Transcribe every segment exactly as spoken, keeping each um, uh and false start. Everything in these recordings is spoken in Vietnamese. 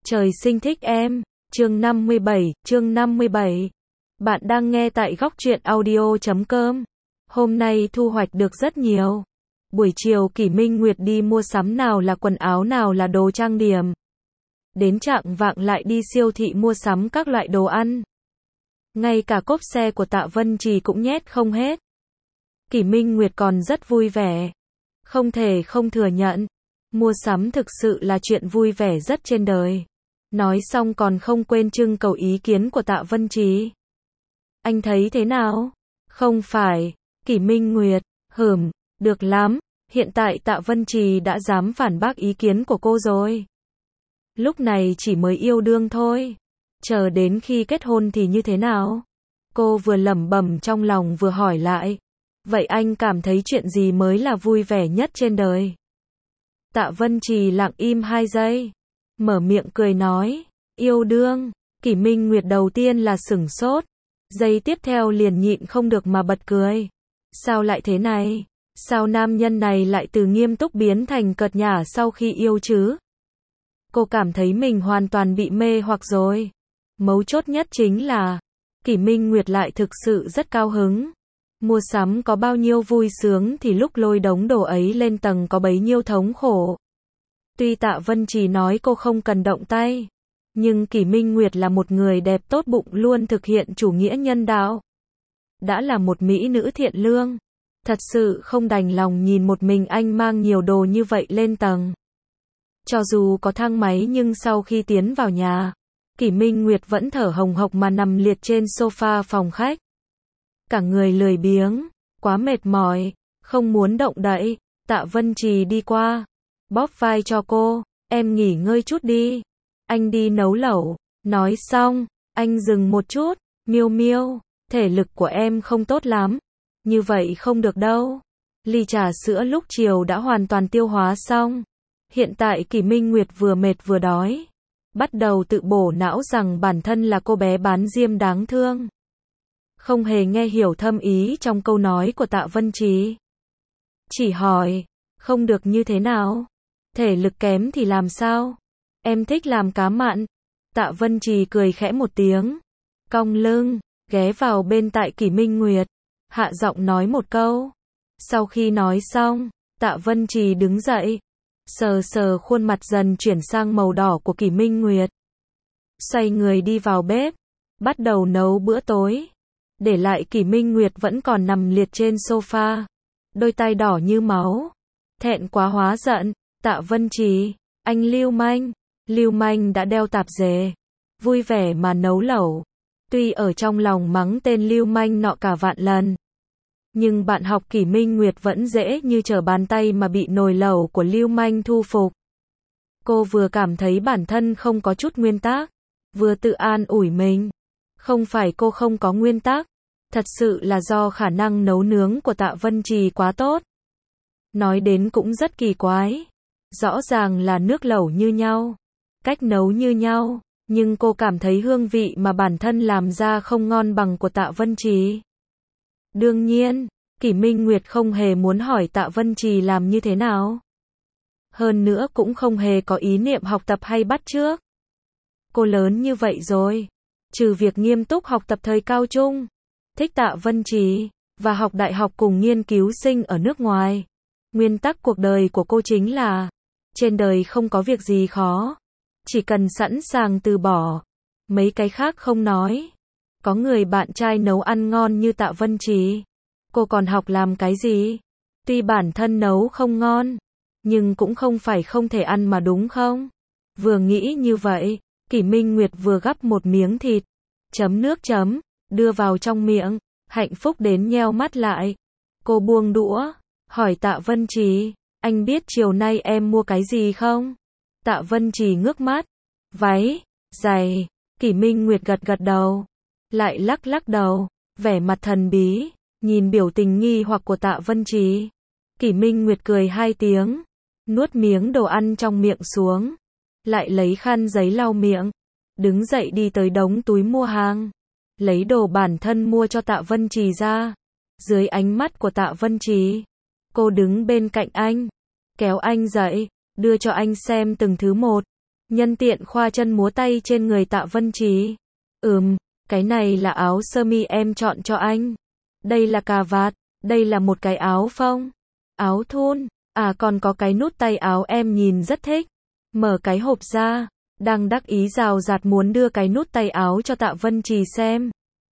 Trời sinh thích em. Chương năm mươi bảy, chương năm mươi bảy. Bạn đang nghe tại góc truyện audio chấm com. Hôm nay thu hoạch được rất nhiều. Buổi chiều Kỷ Minh Nguyệt đi mua sắm, nào là quần áo nào là đồ trang điểm. Đến chạng vạng lại đi siêu thị mua sắm các loại đồ ăn. Ngay cả cốp xe của Tạ Vân Trì cũng nhét không hết. Kỷ Minh Nguyệt còn rất vui vẻ. Không thể không thừa nhận. Mua sắm thực sự là chuyện vui vẻ rất trên đời. Nói xong còn không quên trưng cầu ý kiến của Tạ Vân Trì. Anh thấy thế nào? Không phải. Kỷ Minh Nguyệt, hửm, được lắm. Hiện tại Tạ Vân Trì đã dám phản bác ý kiến của cô rồi. Lúc này chỉ mới yêu đương thôi. Chờ đến khi kết hôn thì như thế nào? Cô vừa lẩm bẩm trong lòng vừa hỏi lại. Vậy anh cảm thấy chuyện gì mới là vui vẻ nhất trên đời? Tạ Vân Trì lặng im hai giây. Mở miệng cười nói. Yêu đương. Kỷ Minh Nguyệt đầu tiên là sửng sốt. Giây tiếp theo liền nhịn không được mà bật cười. Sao lại thế này? Sao nam nhân này lại từ nghiêm túc biến thành cợt nhả sau khi yêu chứ? Cô cảm thấy mình hoàn toàn bị mê hoặc rồi. Mấu chốt nhất chính là Kỷ Minh Nguyệt lại thực sự rất cao hứng. Mua sắm có bao nhiêu vui sướng thì lúc lôi đống đồ ấy lên tầng có bấy nhiêu thống khổ. Tuy Tạ Vân Trì nói cô không cần động tay, nhưng Kỷ Minh Nguyệt là một người đẹp tốt bụng, luôn thực hiện chủ nghĩa nhân đạo. Đã là một mỹ nữ thiện lương, thật sự không đành lòng nhìn một mình anh mang nhiều đồ như vậy lên tầng. Cho dù có thang máy nhưng sau khi tiến vào nhà, Kỷ Minh Nguyệt vẫn thở hồng hộc mà nằm liệt trên sofa phòng khách. Cả người lười biếng, quá mệt mỏi, không muốn động đậy. Tạ Vân Trì đi qua, bóp vai cho cô, em nghỉ ngơi chút đi. Anh đi nấu lẩu. Nói xong, anh dừng một chút, Miêu Miêu, thể lực của em không tốt lắm. Như vậy không được đâu. Ly trà sữa lúc chiều đã hoàn toàn tiêu hóa xong. Hiện tại Kỷ Minh Nguyệt vừa mệt vừa đói. Bắt đầu tự bổ não rằng bản thân là cô bé bán diêm đáng thương. Không hề nghe hiểu thâm ý trong câu nói của Tạ Vân Trì. Chỉ hỏi, không được như thế nào? Thể lực kém thì làm sao? Em thích làm cá mặn. Tạ Vân Trì cười khẽ một tiếng, cong lưng, ghé vào bên tại Kỷ Minh Nguyệt, hạ giọng nói một câu. Sau khi nói xong, Tạ Vân Trì đứng dậy, sờ sờ khuôn mặt dần chuyển sang màu đỏ của Kỷ Minh Nguyệt. Xoay người đi vào bếp, bắt đầu nấu bữa tối. Để lại Kỷ Minh Nguyệt vẫn còn nằm liệt trên sofa, đôi tay đỏ như máu. Thẹn quá hóa giận, Tạ Vân Trì, anh lưu manh. Lưu manh đã đeo tạp dề, vui vẻ mà nấu lẩu. Tuy ở trong lòng mắng tên lưu manh nọ cả vạn lần, nhưng bạn học Kỷ Minh Nguyệt vẫn dễ như trở bàn tay mà bị nồi lẩu của lưu manh thu phục. Cô vừa cảm thấy bản thân không có chút nguyên tắc, vừa tự an ủi mình. Không phải cô không có nguyên tắc, thật sự là do khả năng nấu nướng của Tạ Vân Trì quá tốt. Nói đến cũng rất kỳ quái. Rõ ràng là nước lẩu như nhau, cách nấu như nhau, nhưng cô cảm thấy hương vị mà bản thân làm ra không ngon bằng của Tạ Vân Trì. Đương nhiên, Kỷ Minh Nguyệt không hề muốn hỏi Tạ Vân Trì làm như thế nào. Hơn nữa cũng không hề có ý niệm học tập hay bắt chước. Cô lớn như vậy rồi, trừ việc nghiêm túc học tập thời cao trung, thích Tạ Vân Trì, và học đại học cùng nghiên cứu sinh ở nước ngoài. Nguyên tắc cuộc đời của cô chính là, trên đời không có việc gì khó, chỉ cần sẵn sàng từ bỏ. Mấy cái khác không nói. Có người bạn trai nấu ăn ngon như Tạ Vân Trì, cô còn học làm cái gì? Tuy bản thân nấu không ngon, nhưng cũng không phải không thể ăn mà đúng không? Vừa nghĩ như vậy, Kỷ Minh Nguyệt vừa gắp một miếng thịt, chấm nước chấm, đưa vào trong miệng, hạnh phúc đến nheo mắt lại. Cô buông đũa, hỏi Tạ Vân Trì, anh biết chiều nay em mua cái gì không? Tạ Vân Trì ngước mắt, váy, giày. Kỷ Minh Nguyệt gật gật đầu, lại lắc lắc đầu, vẻ mặt thần bí, nhìn biểu tình nghi hoặc của Tạ Vân Trì. Kỷ Minh Nguyệt cười hai tiếng, nuốt miếng đồ ăn trong miệng xuống, lại lấy khăn giấy lau miệng, đứng dậy đi tới đống túi mua hàng, lấy đồ bản thân mua cho Tạ Vân Trì ra. Dưới ánh mắt của Tạ Vân Trì, cô đứng bên cạnh anh, kéo anh dậy, đưa cho anh xem từng thứ một. Nhân tiện khoa chân múa tay trên người Tạ Vân Trì. Ừm, cái này là áo sơ mi em chọn cho anh. Đây là cà vạt, đây là một cái áo phông, áo thun, à còn có cái nút tay áo em nhìn rất thích. Mở cái hộp ra, đang đắc ý rào rạt muốn đưa cái nút tay áo cho Tạ Vân Trì xem.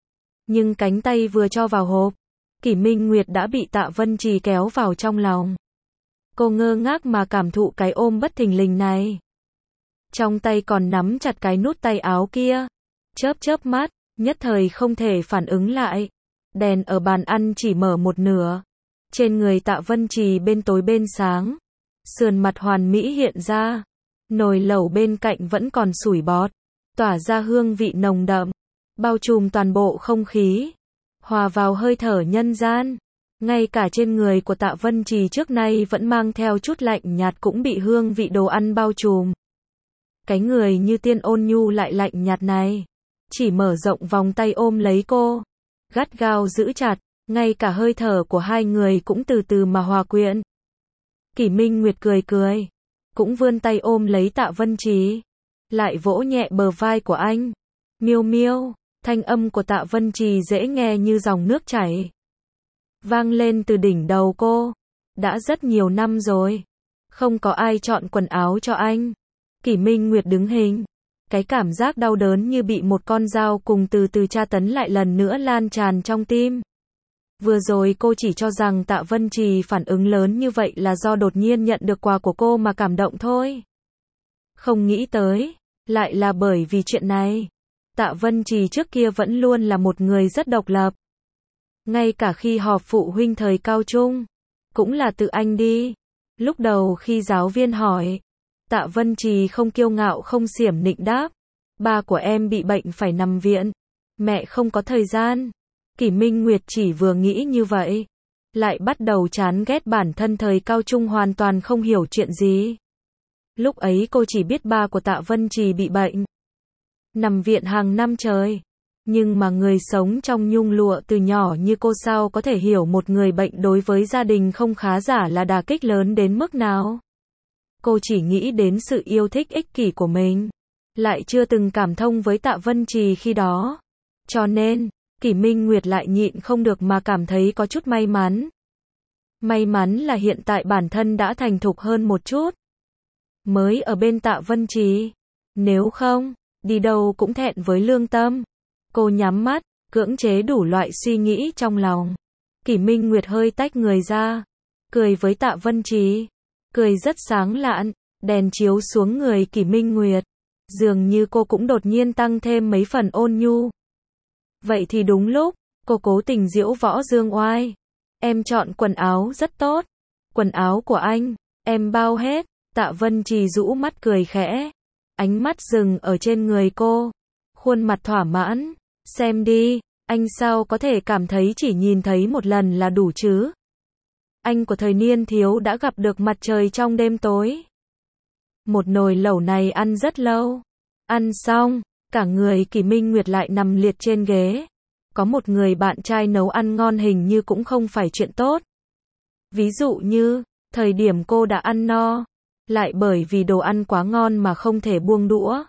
Nhưng cánh tay vừa cho vào hộp, Kỷ Minh Nguyệt đã bị Tạ Vân Trì kéo vào trong lòng. Cô ngơ ngác mà cảm thụ cái ôm bất thình lình này. Trong tay còn nắm chặt cái nút tay áo kia. Chớp chớp mắt, nhất thời không thể phản ứng lại. Đèn ở bàn ăn chỉ mở một nửa. Trên người Tạ Vân Trì bên tối bên sáng. Sườn mặt hoàn mỹ hiện ra. Nồi lẩu bên cạnh vẫn còn sủi bọt. Tỏa ra hương vị nồng đậm. Bao trùm toàn bộ không khí. Hòa vào hơi thở nhân gian. Ngay cả trên người của Tạ Vân Trì trước nay vẫn mang theo chút lạnh nhạt cũng bị hương vị đồ ăn bao trùm. Cái người như tiên ôn nhu lại lạnh nhạt này. Chỉ mở rộng vòng tay ôm lấy cô. Gắt gao giữ chặt. Ngay cả hơi thở của hai người cũng từ từ mà hòa quyện. Kỷ Minh Nguyệt cười cười. Cũng vươn tay ôm lấy Tạ Vân Trì. Lại vỗ nhẹ bờ vai của anh. Miêu miêu. Thanh âm của Tạ Vân Trì dễ nghe như dòng nước chảy. Vang lên từ đỉnh đầu cô. Đã rất nhiều năm rồi. Không có ai chọn quần áo cho anh. Kỷ Minh Nguyệt đứng hình. Cái cảm giác đau đớn như bị một con dao cùng từ từ tra tấn lại lần nữa lan tràn trong tim. Vừa rồi cô chỉ cho rằng Tạ Vân Trì phản ứng lớn như vậy là do đột nhiên nhận được quà của cô mà cảm động thôi. Không nghĩ tới, lại là bởi vì chuyện này. Tạ Vân Trì trước kia vẫn luôn là một người rất độc lập. Ngay cả khi họp phụ huynh thời cao trung, cũng là tự anh đi. Lúc đầu khi giáo viên hỏi, Tạ Vân Trì không kiêu ngạo không xiểm nịnh đáp. Ba của em bị bệnh phải nằm viện. Mẹ không có thời gian. Kỷ Minh Nguyệt chỉ vừa nghĩ như vậy. Lại bắt đầu chán ghét bản thân thời cao trung hoàn toàn không hiểu chuyện gì. Lúc ấy cô chỉ biết ba của Tạ Vân Trì bị bệnh. Nằm viện hàng năm trời. Nhưng mà người sống trong nhung lụa từ nhỏ như cô sao có thể hiểu một người bệnh đối với gia đình không khá giả là đả kích lớn đến mức nào. Cô chỉ nghĩ đến sự yêu thích ích kỷ của mình. Lại chưa từng cảm thông với Tạ Vân Trì khi đó. Cho nên, Kỷ Minh Nguyệt lại nhịn không được mà cảm thấy có chút may mắn. May mắn là hiện tại bản thân đã thành thục hơn một chút. Mới ở bên Tạ Vân Trì. Nếu không, đi đâu cũng thẹn với lương tâm. Cô nhắm mắt, cưỡng chế đủ loại suy nghĩ trong lòng. Kỷ Minh Nguyệt hơi tách người ra. Cười với Tạ Vân Trì. Cười rất sáng lạn. Đèn chiếu xuống người Kỷ Minh Nguyệt. Dường như cô cũng đột nhiên tăng thêm mấy phần ôn nhu. Vậy thì đúng lúc, cô cố tình giễu võ dương oai. Em chọn quần áo rất tốt. Quần áo của anh, em bao hết. Tạ Vân Trì rũ mắt cười khẽ. Ánh mắt dừng ở trên người cô. Khuôn mặt thỏa mãn. Xem đi, anh sao có thể cảm thấy chỉ nhìn thấy một lần là đủ chứ? Anh của thời niên thiếu đã gặp được mặt trời trong đêm tối. Một nồi lẩu này ăn rất lâu. Ăn xong, cả người Kỷ Minh Nguyệt lại nằm liệt trên ghế. Có một người bạn trai nấu ăn ngon hình như cũng không phải chuyện tốt. Ví dụ như, thời điểm cô đã ăn no, lại bởi vì đồ ăn quá ngon mà không thể buông đũa.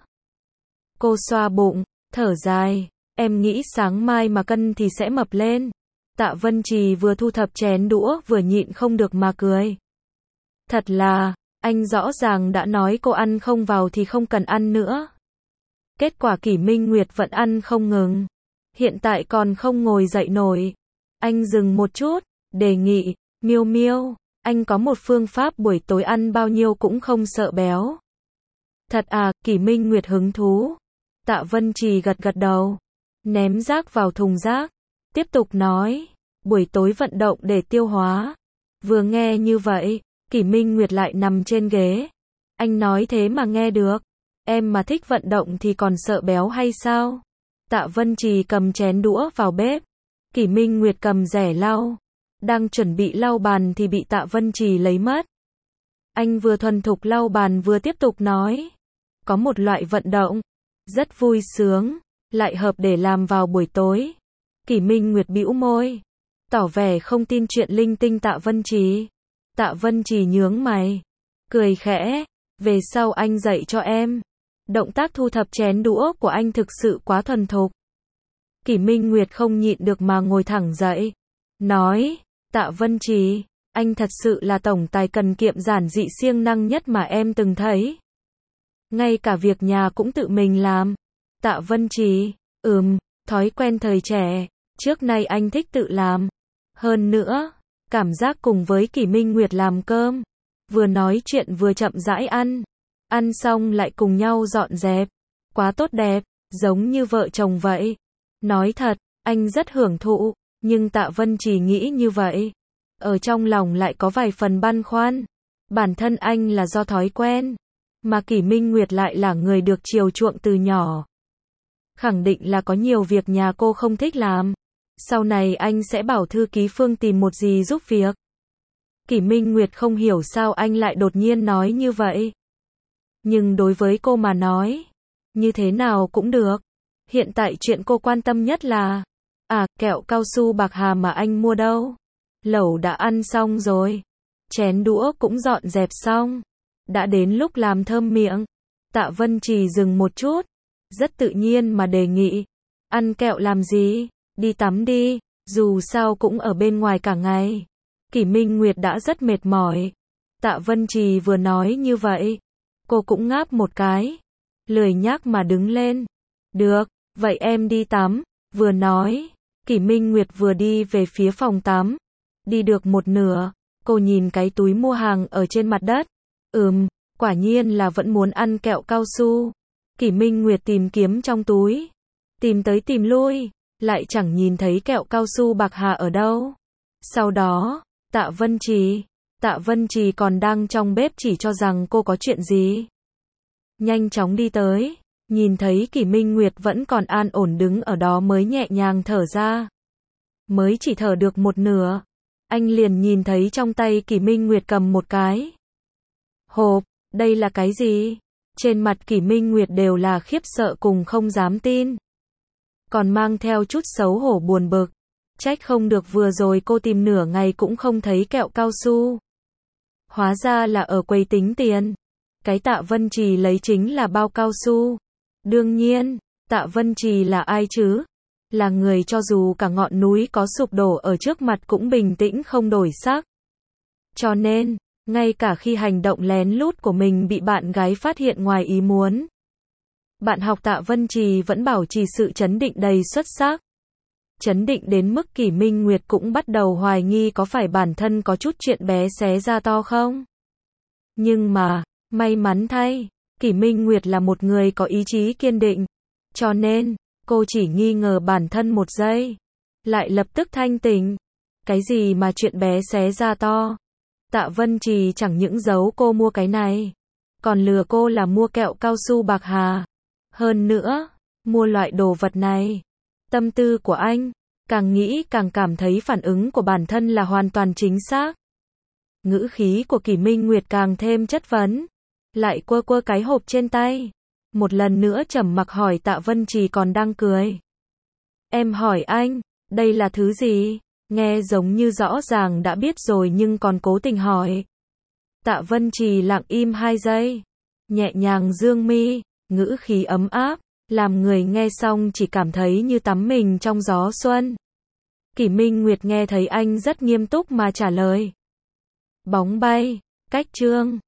Cô xoa bụng, thở dài, em nghĩ sáng mai mà cân thì sẽ mập lên. Tạ Vân Trì vừa thu thập chén đũa vừa nhịn không được mà cười. Thật là, anh rõ ràng đã nói cô ăn không vào thì không cần ăn nữa. Kết quả Kỷ Minh Nguyệt vẫn ăn không ngừng. Hiện tại còn không ngồi dậy nổi. Anh dừng một chút, đề nghị, Miêu Miêu, anh có một phương pháp buổi tối ăn bao nhiêu cũng không sợ béo. Thật à, Kỷ Minh Nguyệt hứng thú. Tạ Vân Trì gật gật đầu, ném rác vào thùng rác, tiếp tục nói, buổi tối vận động để tiêu hóa. Vừa nghe như vậy, Kỷ Minh Nguyệt lại nằm trên ghế. Anh nói thế mà nghe được. Em mà thích vận động thì còn sợ béo hay sao? Tạ Vân Trì cầm chén đũa vào bếp. Kỷ Minh Nguyệt cầm rẻ lau. Đang chuẩn bị lau bàn thì bị Tạ Vân Trì lấy mất. Anh vừa thuần thục lau bàn vừa tiếp tục nói. Có một loại vận động. Rất vui sướng. Lại hợp để làm vào buổi tối. Kỷ Minh Nguyệt bĩu môi. Tỏ vẻ không tin chuyện linh tinh Tạ Vân Trì. Tạ Vân Trì nhướng mày. Cười khẽ. Về sau anh dạy cho em. Động tác thu thập chén đũa của anh thực sự quá thuần thục. Kỷ Minh Nguyệt không nhịn được mà ngồi thẳng dậy. Nói, Tạ Vân Trì, anh thật sự là tổng tài cần kiệm giản dị siêng năng nhất mà em từng thấy. Ngay cả việc nhà cũng tự mình làm. Tạ Vân Trì, ừm, thói quen thời trẻ, trước nay anh thích tự làm. Hơn nữa, cảm giác cùng với Kỷ Minh Nguyệt làm cơm, vừa nói chuyện vừa chậm rãi ăn. Ăn xong lại cùng nhau dọn dẹp. Quá tốt đẹp, giống như vợ chồng vậy. Nói thật, anh rất hưởng thụ, nhưng Tạ Vân Trì nghĩ như vậy. Ở trong lòng lại có vài phần băn khoăn. Bản thân anh là do thói quen, mà Kỷ Minh Nguyệt lại là người được chiều chuộng từ nhỏ. Khẳng định là có nhiều việc nhà cô không thích làm. Sau này anh sẽ bảo thư ký Phương tìm một gì giúp việc. Kỷ Minh Nguyệt không hiểu sao anh lại đột nhiên nói như vậy. Nhưng đối với cô mà nói, như thế nào cũng được. Hiện tại chuyện cô quan tâm nhất là, à, kẹo cao su bạc hà mà anh mua đâu. Lẩu đã ăn xong rồi. Chén đũa cũng dọn dẹp xong. Đã đến lúc làm thơm miệng. Tạ Vân Trì dừng một chút. Rất tự nhiên mà đề nghị. Ăn kẹo làm gì? Đi tắm đi. Dù sao cũng ở bên ngoài cả ngày. Kỷ Minh Nguyệt đã rất mệt mỏi. Tạ Vân Trì vừa nói như vậy, cô cũng ngáp một cái. Lười nhác mà đứng lên. Được, vậy em đi tắm. Vừa nói, Kỷ Minh Nguyệt vừa đi về phía phòng tắm. Đi được một nửa, cô nhìn cái túi mua hàng ở trên mặt đất. Ừm, quả nhiên là vẫn muốn ăn kẹo cao su. Kỷ Minh Nguyệt tìm kiếm trong túi. Tìm tới tìm lui, lại chẳng nhìn thấy kẹo cao su bạc hà ở đâu. Sau đó, Tạ Vân Trì, Tạ Vân Trì còn đang trong bếp chỉ cho rằng cô có chuyện gì. Nhanh chóng đi tới, nhìn thấy Kỷ Minh Nguyệt vẫn còn an ổn đứng ở đó mới nhẹ nhàng thở ra. Mới chỉ thở được một nửa, anh liền nhìn thấy trong tay Kỷ Minh Nguyệt cầm một cái hộp. Đây là cái gì? Trên mặt Kỷ Minh Nguyệt đều là khiếp sợ cùng không dám tin. Còn mang theo chút xấu hổ buồn bực. Trách không được vừa rồi cô tìm nửa ngày cũng không thấy kẹo cao su. Hóa ra là ở quầy tính tiền. Cái Tạ Vân Trì lấy chính là bao cao su. Đương nhiên, Tạ Vân Trì là ai chứ? Là người cho dù cả ngọn núi có sụp đổ ở trước mặt cũng bình tĩnh không đổi sắc. Cho nên, ngay cả khi hành động lén lút của mình bị bạn gái phát hiện ngoài ý muốn, bạn học Tạ Vân Trì vẫn bảo trì sự trấn định đầy xuất sắc. Trấn định đến mức Kỷ Minh Nguyệt cũng bắt đầu hoài nghi có phải bản thân có chút chuyện bé xé ra to không. Nhưng mà, may mắn thay, Kỷ Minh Nguyệt là một người có ý chí kiên định. Cho nên, cô chỉ nghi ngờ bản thân một giây. Lại lập tức thanh tỉnh. Cái gì mà chuyện bé xé ra to? Tạ Vân Trì chẳng những giấu cô mua cái này, còn lừa cô là mua kẹo cao su bạc hà. Hơn nữa, mua loại đồ vật này. Tâm tư của anh, càng nghĩ càng cảm thấy phản ứng của bản thân là hoàn toàn chính xác. Ngữ khí của Kỷ Minh Nguyệt càng thêm chất vấn. Lại quơ quơ cái hộp trên tay. Một lần nữa trầm mặc hỏi Tạ Vân Trì còn đang cười. Em hỏi anh, đây là thứ gì? Nghe giống như rõ ràng đã biết rồi nhưng còn cố tình hỏi. Tạ Vân Trì lặng im hai giây. Nhẹ nhàng dương mi, ngữ khí ấm áp, làm người nghe xong chỉ cảm thấy như tắm mình trong gió xuân. Kỷ Minh Nguyệt nghe thấy anh rất nghiêm túc mà trả lời. Bóng bay, cách chương.